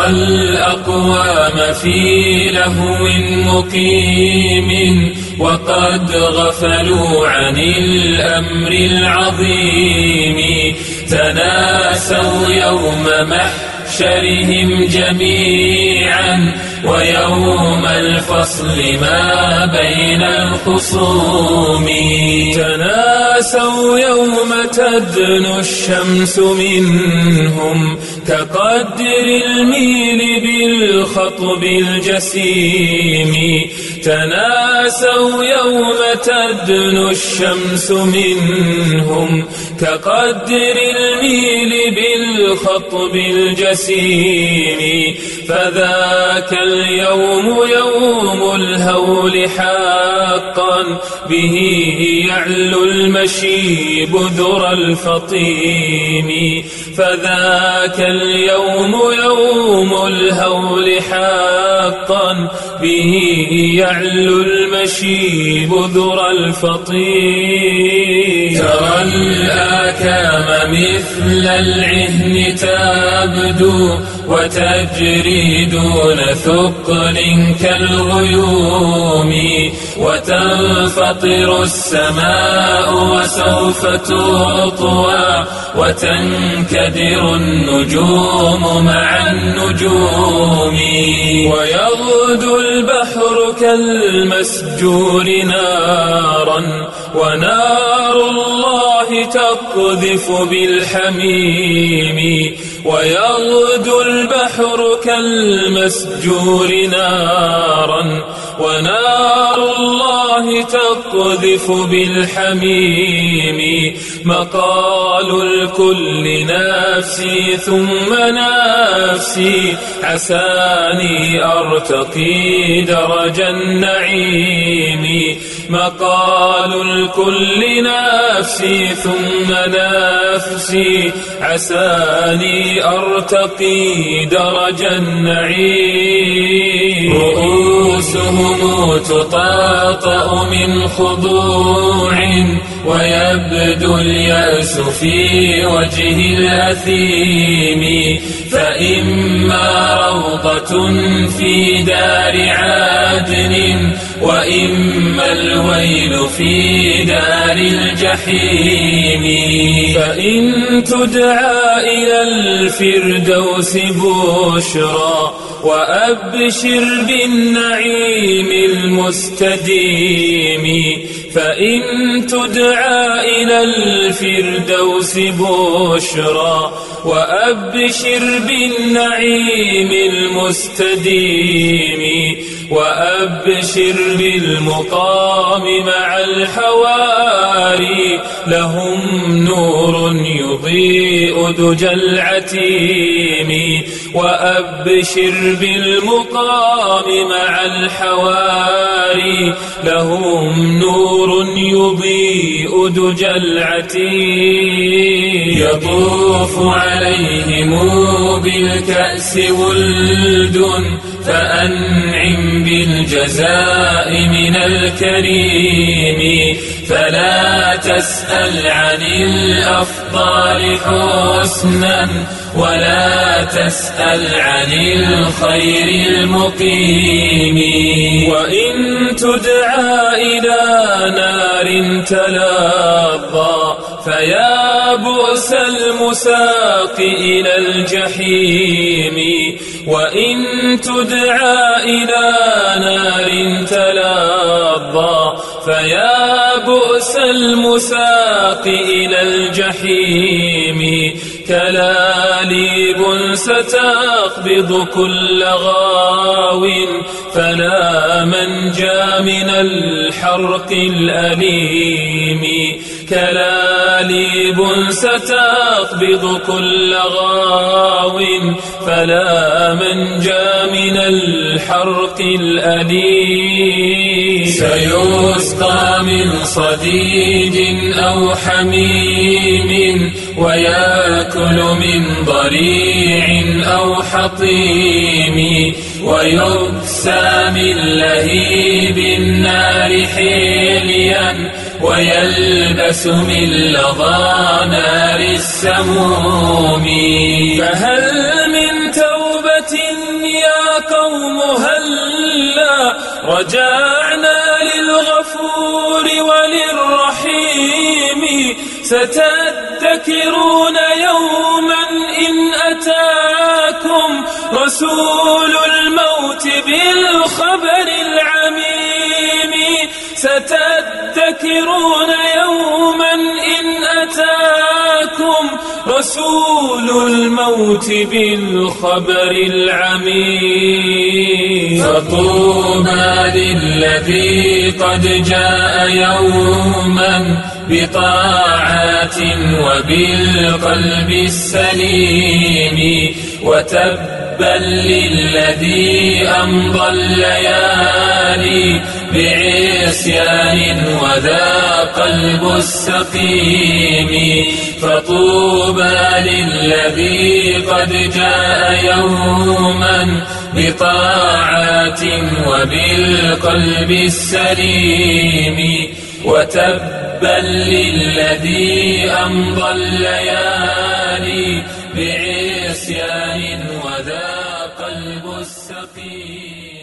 ترى الأقوام في لهو مقيم وقد غفلوا عن الأمر العظيم، تناسوا يوم محشرهم جميعا ويوم الفصل ما بين الخصوم، تناسوا يوم تدنو الشمس منهم كقدر الميل بالخطب الجسيم، تناسوا يوم تدنو الشمس منهم كقدر الميل بالخطب الجسيم، فذاك اليوم يوم الهول حقا به يعلو المشيب ذرى الفطيم، فذاك اليوم يوم الهول حقا به يعلو المشيب ذرى الفطيم. ترى الآكام مثل العهن تبدو وتجري دون ثقل كالغيوم، وتنفطر السماء وسوف تطوى وتنكدر النجوم مع النجوم، ويغدو البحر كالمسجور نارا ونار الله تقذف بالحميم، ويغدو البحر كالمسجور نارا ونار الله تقذف بالحميم، مقال الكل نفسي ثم نفسي عساني أرتقي درج النعيم، مقال الكل نفسي ثم نفسي عساني أرتقي درج النعيم، رؤوسهم تطاطأ من خضوع ويبدو اليأس في وجه الأثيم، فإما روضة في دار عدن وإما الويل في دار الجحيم، فإن تدعى إلى الفردوس بشرى وأبشر بالنعيم المستديم، فإن تدعى إلى الفردوس بشرى وأبشر بالنعيم المستديم، وأبشر بالمقام مع الحواري لهم نور يضيء دجى العتيم، وأبشر بالمقام مع الحواري لهم نور يضيء دجى العتيم، يطوف عليهم بالكأس ولد فأنعم بالجزاء من الكريم، فلا تسأل عن الأفضال حسنا ولا تسأل عن الخير المقيم، وإن تدعى إلى نار تلظى فيا بؤس المساق إلى الجحيم، وإن تدعى إلى نار تلظى فيا بؤس المساق إلى الجحيم، كلاليب ستقبض كل غاو فلا منجى من الحرق الأليم، كلاليب ستقبض كل غاو فلا منجى من الحرق الأليم، سيسقى من صديد أو حميم ويأكل من ضريع أو حطيم، ويكسى من لهيب النار حليا ويلبس من لظى نار السموم، فهل من توبة رجعنا للغفور وللرحيم ستذكرون يوما إن أتاكم رسول الموت بالخبر العميم ستذكرون يوما إن أتاكم رسول الموت بالخبر العميم فطوبى للذي قد جاء يوما بطاعات وبالقلب السليم وتبا للذي أمضى الليالي بعصيان وذا قلب السقيم فطوبى للذي قد جاء يوما بطاعات وبالقلب السليم وتبا للذي أمضى الليالي بعصيان وذا قلب السقيم.